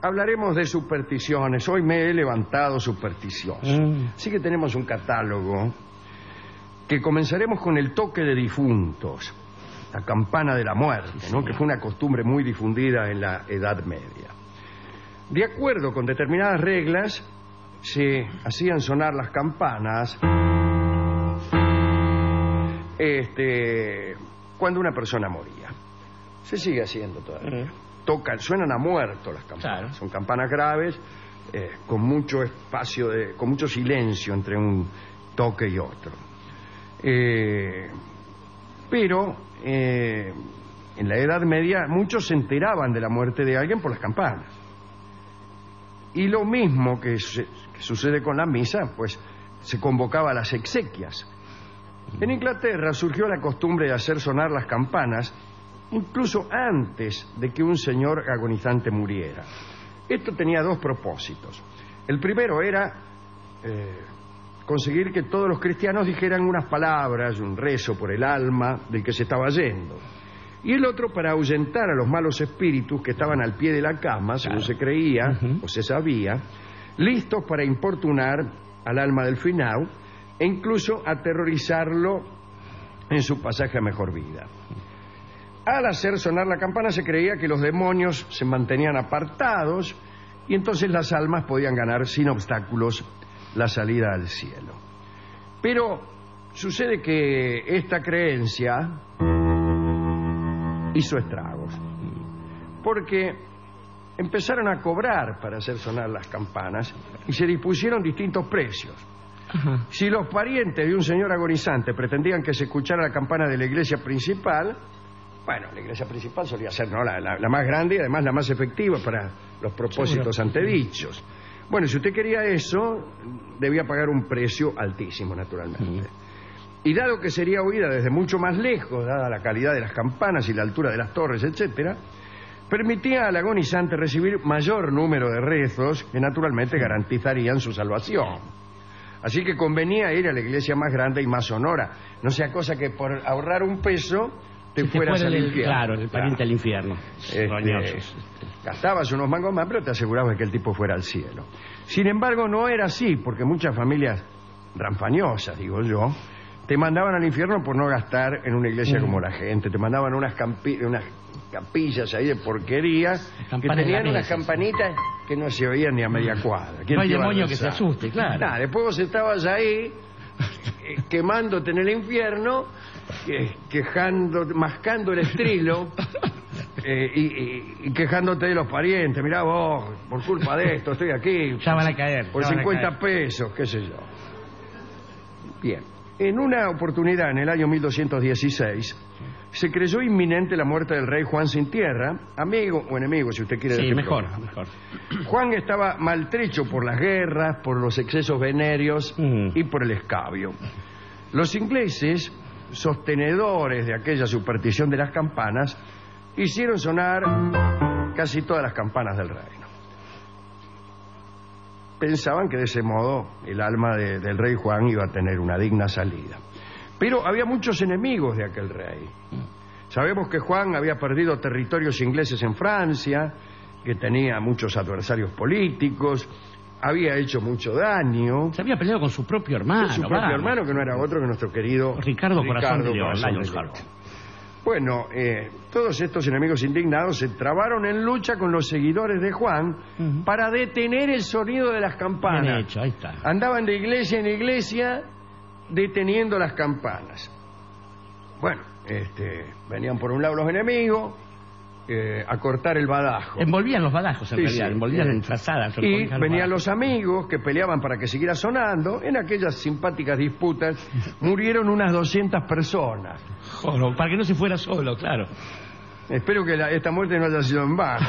hablaremos de supersticiones. Hoy me he levantado supersticioso. Así que tenemos un catálogo que comenzaremos con el toque de difuntos, la campana de la muerte, ¿no? Que fue una costumbre muy difundida en la Edad Media. De acuerdo con determinadas reglas, se hacían sonar las campanas cuando una persona moría. Se sigue haciendo todavía. Suenan a muerto las campanas. Claro. Son campanas graves, con mucho espacio, con mucho silencio entre un toque y otro. Pero en la Edad Media muchos se enteraban de la muerte de alguien por las campanas. Y lo mismo que sucede con la misa, pues se convocaba a las exequias. En Inglaterra surgió la costumbre de hacer sonar las campanas incluso antes de que un señor agonizante muriera. Esto tenía dos propósitos. El primero era conseguir que todos los cristianos dijeran unas palabras, un rezo por el alma del que se estaba yendo. Y el otro para ahuyentar a los malos espíritus que estaban al pie de la cama, según se creía o se sabía, listos para importunar al alma del finao e incluso aterrorizarlo en su pasaje a mejor vida. Al hacer sonar la campana se creía que los demonios se mantenían apartados y entonces las almas podían ganar sin obstáculos la salida al cielo. Pero sucede que esta creencia hizo estragos, porque empezaron a cobrar para hacer sonar las campanas y se dispusieron distintos precios. Si los parientes de un señor agonizante pretendían que se escuchara la campana de la iglesia principal, bueno, la iglesia principal solía ser, ¿no?, la más grande y además la más efectiva para los propósitos antedichos. Bueno, si usted quería eso, debía pagar un precio altísimo, naturalmente. Y dado que sería oída desde mucho más lejos, dada la calidad de las campanas y la altura de las torres, etcétera, permitía al agonizante recibir mayor número de rezos que naturalmente garantizarían su salvación. Así que convenía ir a la iglesia más grande y más sonora. No sea cosa que por ahorrar un peso te fueras al infierno. Claro, el pariente al infierno. Gastabas unos mangos más, pero te asegurabas que el tipo fuera al cielo. Sin embargo, no era así, porque muchas familias ranfañosas, digo yo, te mandaban al infierno por no gastar en una iglesia como la gente. Te mandaban unas capillas ahí de porquería que tenían unas campanitas que no se oían ni a media cuadra. No hay demonio que se asuste, claro. Nada, después vos estabas ahí quemándote en el infierno, mascando el estrilo y quejándote de los parientes. Mirá vos, por culpa de esto estoy aquí. Ya van a caer. Por 50 pesos, qué sé yo. Bien. En una oportunidad, en el año 1216, se creyó inminente la muerte del rey Juan sin tierra, amigo o enemigo, si usted quiere decir. Mejor. Juan estaba maltrecho por las guerras, por los excesos venéreos y por el escabio. Los ingleses, sostenedores de aquella superstición de las campanas, hicieron sonar casi todas las campanas del reino. Pensaban que de ese modo el alma del rey Juan iba a tener una digna salida. Pero había muchos enemigos de aquel rey. Sabemos que Juan había perdido territorios ingleses en Francia, que tenía muchos adversarios políticos, había hecho mucho daño. Se había peleado con su propio hermano. Con su propio hermano, que no era otro que nuestro querido Ricardo Corazón de León. Bueno, todos estos enemigos indignados se trabaron en lucha con los seguidores de Juan para detener el sonido de las campanas. Bien hecho, ahí está. Andaban de iglesia en iglesia deteniendo las campanas. Bueno, venían por un lado los enemigos a cortar el badajo. Envolvían los badajos, en realidad, envolvían en frazadas. Y venían los amigos que peleaban para que siguiera sonando. En aquellas simpáticas disputas murieron unas 200 personas. Joder, para que no se fuera solo, claro. Espero que esta muerte no haya sido en vano.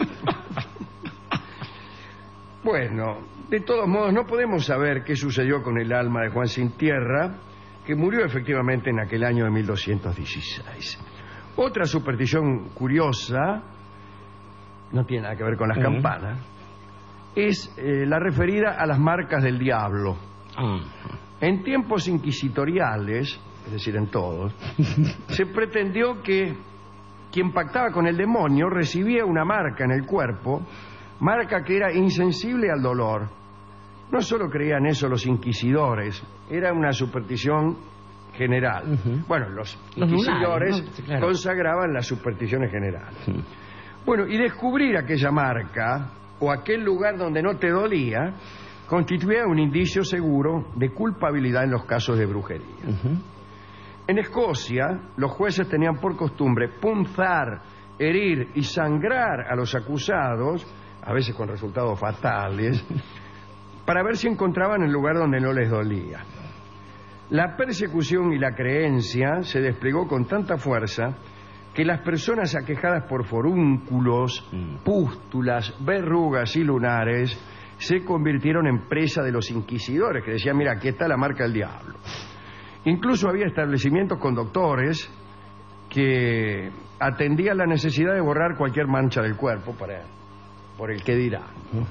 Bueno, de todos modos, no podemos saber qué sucedió con el alma de Juan sin tierra, que murió efectivamente en aquel año de 1216. Otra superstición curiosa, no tiene nada que ver con las campanas, es la referida a las marcas del diablo. En tiempos inquisitoriales, es decir, en todos, se pretendió que quien pactaba con el demonio recibía una marca en el cuerpo marca que era insensible al dolor. No solo creían eso los inquisidores, era una superstición general. Bueno, los inquisidores lunares, ¿no? Claro. consagraban las supersticiones generales. Bueno, y descubrir aquella marca o aquel lugar donde no te dolía constituía un indicio seguro de culpabilidad en los casos de brujería. En Escocia, los jueces tenían por costumbre punzar, herir y sangrar a los acusados, a veces con resultados fatales, para ver si encontraban el lugar donde no les dolía. La persecución y la creencia se desplegó con tanta fuerza que las personas aquejadas por forúnculos, pústulas, verrugas y lunares se convirtieron en presa de los inquisidores, que decían, mira, aquí está la marca del diablo. Incluso había establecimientos con doctores que atendían la necesidad de borrar cualquier mancha del cuerpo por el que dirán.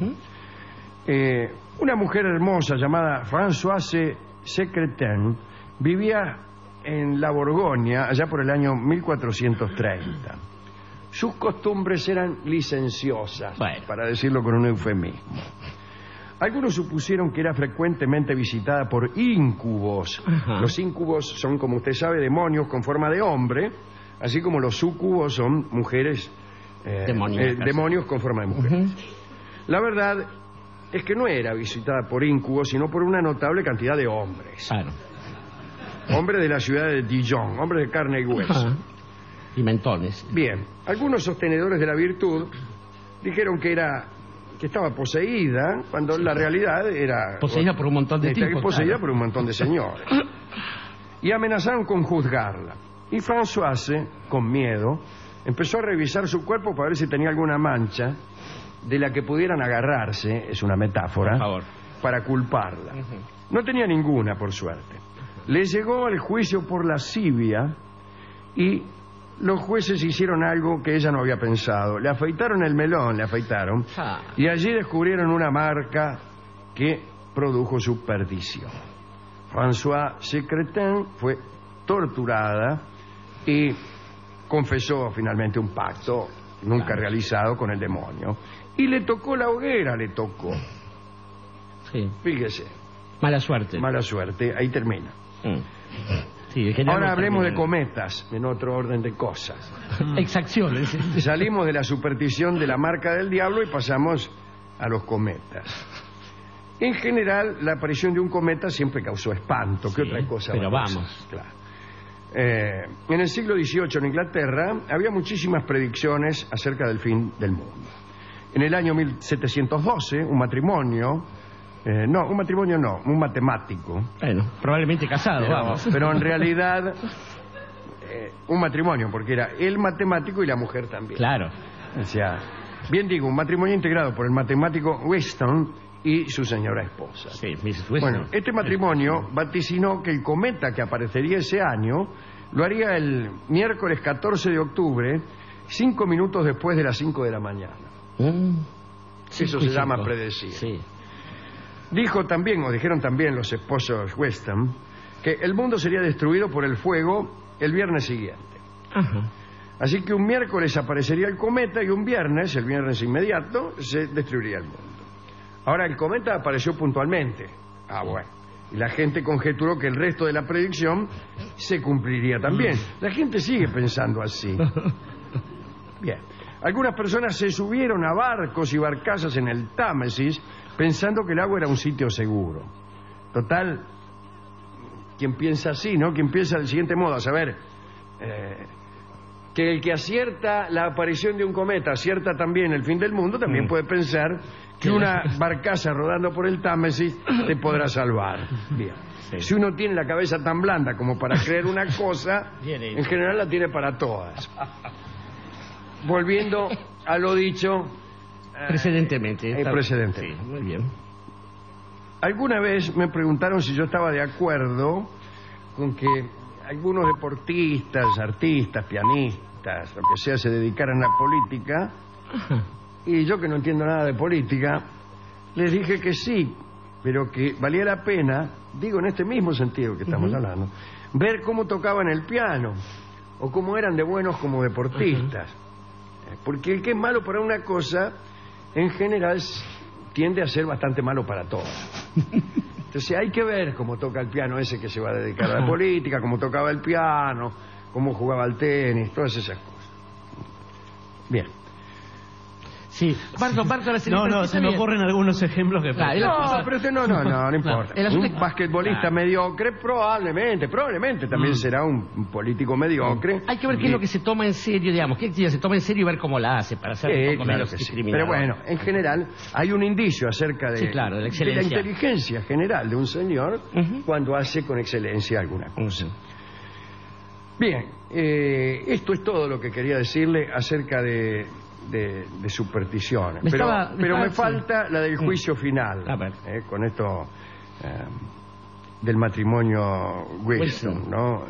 Una mujer hermosa llamada Françoise Secretin vivía en la Borgoña allá por el año 1430. Sus costumbres eran licenciosas, para decirlo con un eufemismo. Algunos supusieron que era frecuentemente visitada por íncubos. Los íncubos son, como usted sabe, demonios con forma de hombre, así como los súcubos son mujeres, demonios con forma de mujeres. La verdad es que no era visitada por íncubos, sino por una notable cantidad de hombres. Claro. Hombres de la ciudad de Dijon, hombres de carne y hueso. Y mentones. Bien, algunos sostenedores de la virtud dijeron que estaba poseída, cuando la realidad era... Poseída por un montón de tipos. Poseída claro. por un montón de señores. Y amenazaron con juzgarla. Y Françoise, con miedo, empezó a revisar su cuerpo para ver si tenía alguna mancha de la que pudieran agarrarse, es una metáfora, por favor, para culparla. No tenía ninguna, por suerte. Le llegó al juicio por lascivia y los jueces hicieron algo que ella no había pensado. Le afeitaron el melón, y allí descubrieron una marca que produjo su perdición. Françoise Secretin fue torturada y confesó finalmente un pacto nunca realizado con el demonio. Y le tocó la hoguera, Sí. Fíjese. Mala suerte. Mala suerte, ahí termina. Sí, ahora hablemos de cometas, en otro orden de cosas. Exacciones. Salimos de la superstición de la marca del diablo y pasamos a los cometas. En general, la aparición de un cometa siempre causó espanto. ¿Qué otra cosa? Pero vamos. Claro. En el siglo XVIII en Inglaterra había muchísimas predicciones acerca del fin del mundo. En el año 1712, un matemático. Bueno, probablemente casado, vamos. Pero en realidad, un matrimonio, porque era el matemático y la mujer también. Claro. O sea, bien digo, un matrimonio integrado por el matemático Weston y su señora esposa. Sí, Mrs. Weston. Bueno, este matrimonio vaticinó que el cometa que aparecería ese año lo haría el miércoles 14 de octubre, 5 minutos después de las 5 de la mañana. Eso se llama predecir. Sí. Dijeron también los esposos Weston, que el mundo sería destruido por el fuego el viernes siguiente. Así que un miércoles aparecería el cometa y un viernes, el viernes inmediato, se destruiría el mundo. Ahora, el cometa apareció puntualmente. Bueno. Y la gente conjeturó que el resto de la predicción se cumpliría también. La gente sigue pensando así. Bien. Algunas personas se subieron a barcos y barcazas en el Támesis pensando que el agua era un sitio seguro. Total, quien piensa así, ¿no? Quien piensa del siguiente modo, a saber, que el que acierta la aparición de un cometa acierta también el fin del mundo, también puede pensar que una barcaza rodando por el Támesis te podrá salvar. Bien. Sí. Si uno tiene la cabeza tan blanda como para creer una cosa, en general la tiene para todas. Volviendo a lo dicho precedentemente. Precedentemente. Sí, muy bien. Alguna vez me preguntaron si yo estaba de acuerdo con que algunos deportistas, artistas, pianistas, lo que sea, se dedicaran a la política. Y yo, que no entiendo nada de política, les dije que sí, pero que valía la pena, digo en este mismo sentido que estamos hablando, ver cómo tocaban el piano o cómo eran de buenos como deportistas. Porque el que es malo para una cosa en general tiende a ser bastante malo para todos. Entonces hay que ver cómo toca el piano ese que se va a dedicar a la política, cómo tocaba el piano, cómo jugaba al tenis, todas esas cosas. Bien. Sí, Barco, se me ocurren algunos ejemplos que... Pero usted no importa. Un basquetbolista mediocre probablemente también será un político mediocre. Hay que ver qué es lo que se toma en serio, digamos, qué actividad se toma en serio y ver cómo la hace para ser un poco menos discriminado. Pero bueno, en general hay un indicio acerca de la la inteligencia general de un señor cuando hace con excelencia alguna cosa. Bien, esto es todo lo que quería decirle acerca de supersticiones. Pero me falta la del juicio final. Con esto del matrimonio Wilson, ¿no?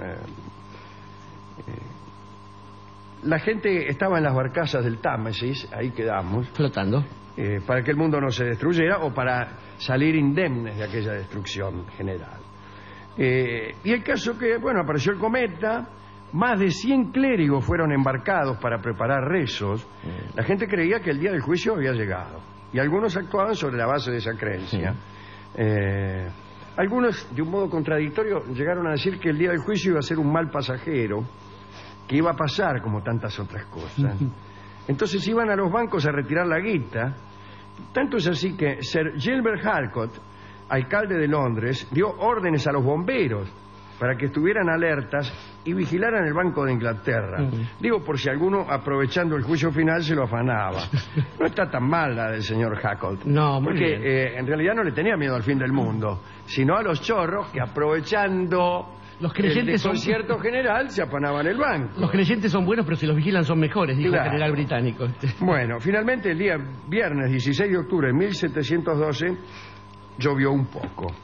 La gente estaba en las barcazas del Támesis, ahí quedamos, flotando, para que el mundo no se destruyera o para salir indemnes de aquella destrucción general. Y el caso que, apareció el cometa. Más de 100 clérigos fueron embarcados para preparar rezos. La gente creía que el día del juicio había llegado. Y algunos actuaban sobre la base de esa creencia. Algunos, de un modo contradictorio, llegaron a decir que el día del juicio iba a ser un mal pasajero, que iba a pasar como tantas otras cosas. Entonces iban a los bancos a retirar la guita. Tanto es así que Sir Gilbert Halcott, alcalde de Londres, dio órdenes a los bomberos para que estuvieran alertas y vigilaran el Banco de Inglaterra. Digo, por si alguno, aprovechando el juicio final, se lo afanaba. No está tan mal la del señor Halcott. No, porque en realidad no le tenía miedo al fin del mundo, sino a los chorros que, aprovechando los creyentes el desconcierto general, se afanaban el banco. Los creyentes son buenos, pero si los vigilan son mejores, dijo el general británico. Bueno, finalmente el día viernes 16 de octubre de 1712 llovió un poco.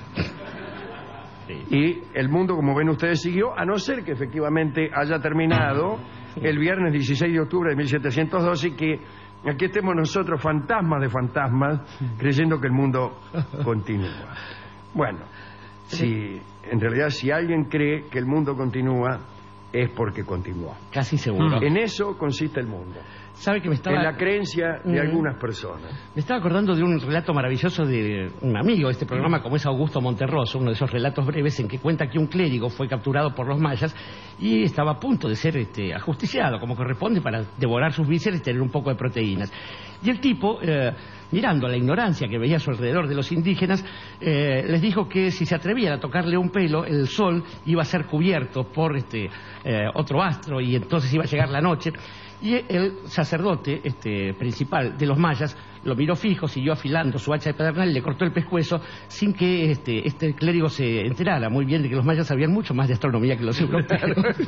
Y el mundo, como ven ustedes, siguió, a no ser que efectivamente haya terminado el viernes 16 de octubre de 1712 y que aquí estemos nosotros, fantasmas de fantasmas, creyendo que el mundo continúa. Bueno, en realidad si alguien cree que el mundo continúa, es porque continuó. Casi seguro. En eso consiste el mundo. ¿Sabe que en la creencia de algunas personas? Me estaba acordando de un relato maravilloso de un amigo de este programa, como es Augusto Monterroso, uno de esos relatos breves en que cuenta que un clérigo fue capturado por los mayas y estaba a punto de ser ajusticiado, como corresponde, para devorar sus vísceras y tener un poco de proteínas. Y el tipo, mirando la ignorancia que veía a su alrededor de los indígenas, les dijo que si se atrevían a tocarle un pelo, el sol iba a ser cubierto por otro astro y entonces iba a llegar la noche. Y el sacerdote principal de los mayas lo miró fijo, siguió afilando su hacha de pedernal y le cortó el pescuezo sin que este clérigo se enterara muy bien de que los mayas sabían mucho más de astronomía que los europeos.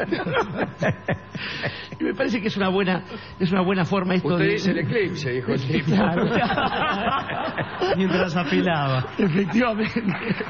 Y me parece que es una buena forma esto. Usted dice el eclipse, dijo el tipo. Claro. Mientras afilaba. Efectivamente.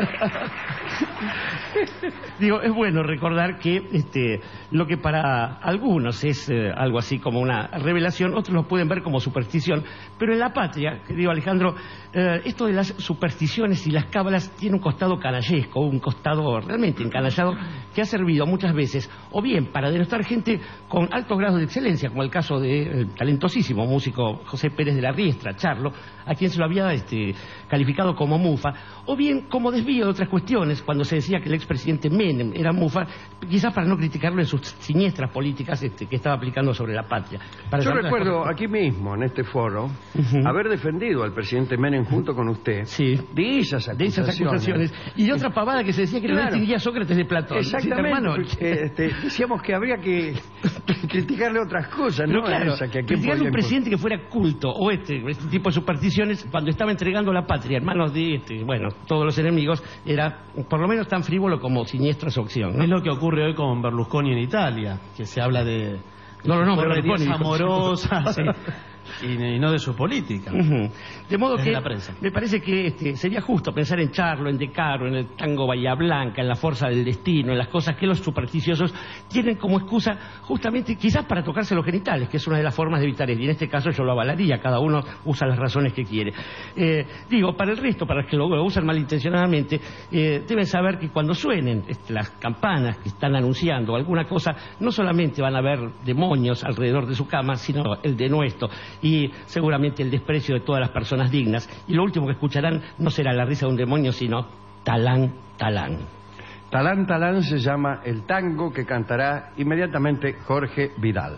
Digo, es bueno recordar que lo que para algunos es algo así como una revelación, otros lo pueden ver como superstición, pero en la patria, querido Alejandro, esto de las supersticiones y las cábalas tiene un costado canallesco, un costado realmente encanallado, que ha servido muchas veces, o bien para denostar gente con altos grados de excelencia, como el caso del talentosísimo músico José Pérez de la Riestra, Charlo, a quien se lo había calificado como mufa, o bien como desvío de otras cuestiones, cuando se decía que el expresidente Menem era mufa, quizás para no criticarlo en sus siniestras políticas que estaba aplicando sobre la patria. Yo recuerdo aquí mismo, en este foro, haber defendido al presidente Menem junto con usted de esas acusaciones. Y de otra pavada que se decía que no distinguía a Sócrates de Platón. Exactamente. Decíamos que habría que criticarle otras cosas, ¿no? Claro, criticarle a un presidente que fuera culto o este tipo de supersticiones cuando estaba entregando la patria en manos de todos los enemigos, era por lo menos tan frívolo como siniestra su acción, ¿no? Es lo que ocurre hoy con Berlusconi en Italia, que se habla de Berlusconi amorosas y no de su política. De modo que me parece que sería justo pensar en Charlo, en De Caro, en el tango Bahía Blanca, en la fuerza del destino, en las cosas que los supersticiosos tienen como excusa justamente quizás para tocarse los genitales, que es una de las formas de evitar eso, y en este caso yo lo avalaría, cada uno usa las razones que quiere. Para el resto, para los que lo usan malintencionadamente, deben saber que cuando suenen las campanas que están anunciando alguna cosa, no solamente van a haber demonios alrededor de su cama, sino el denuesto. y seguramente el desprecio de todas las personas dignas. Y lo último que escucharán no será la risa de un demonio, sino talán, talán. Talán Talán se llama el tango que cantará inmediatamente Jorge Vidal.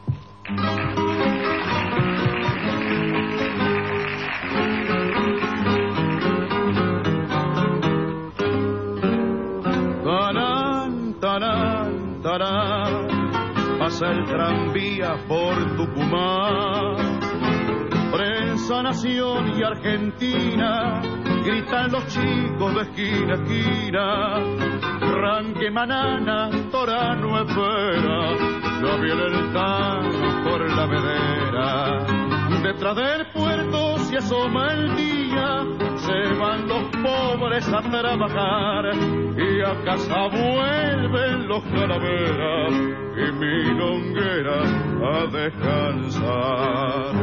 Tarán, tarán, tarán, pasa el tranvía por Tucumán. Prensa, Nación y Argentina, gritan los chicos de esquina a esquina. Ranque, Manana, Torano espera, no viene el tango por la vedera. Detrás del puerto se asoma el día, se van los pobres a trabajar y a casa vuelven los calaveras y milonguera a descansar.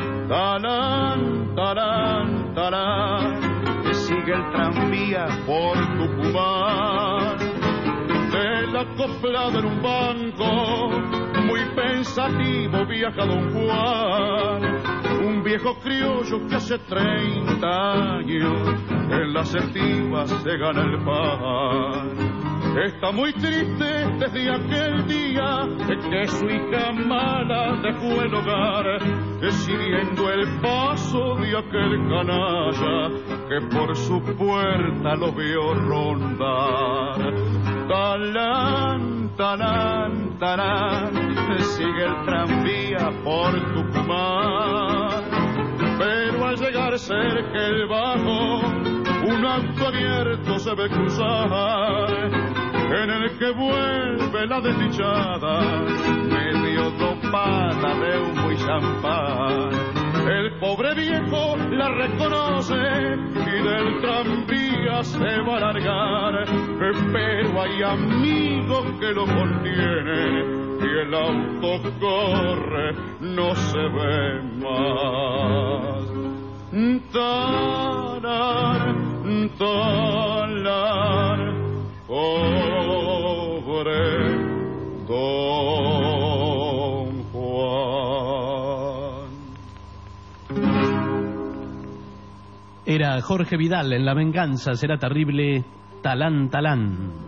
Talán, talán, talán, que sigue el tranvía por Tucumán. De la coplada en un banco, muy pensativo viaja don Juan, un viejo criollo que hace 30 años en las estivas se gana el pan. Está muy triste desde aquel día que su hija mala dejó el hogar, siguiendo el paso de aquel canalla que por su puerta lo vio rondar. Talán, talán, talán, sigue el tranvía por Tucumán, pero al llegar cerca el bajo, un auto abierto se ve cruzar, en el que vuelve la desdichada, medio dopada de humo y champán. El pobre viejo la reconoce y del tranvía se va a largar, pero hay amigos que lo contienen y el auto corre, no se ve más. Talar, talar, pobre don Juan. Era Jorge Vidal en La venganza será terrible, talán, talán.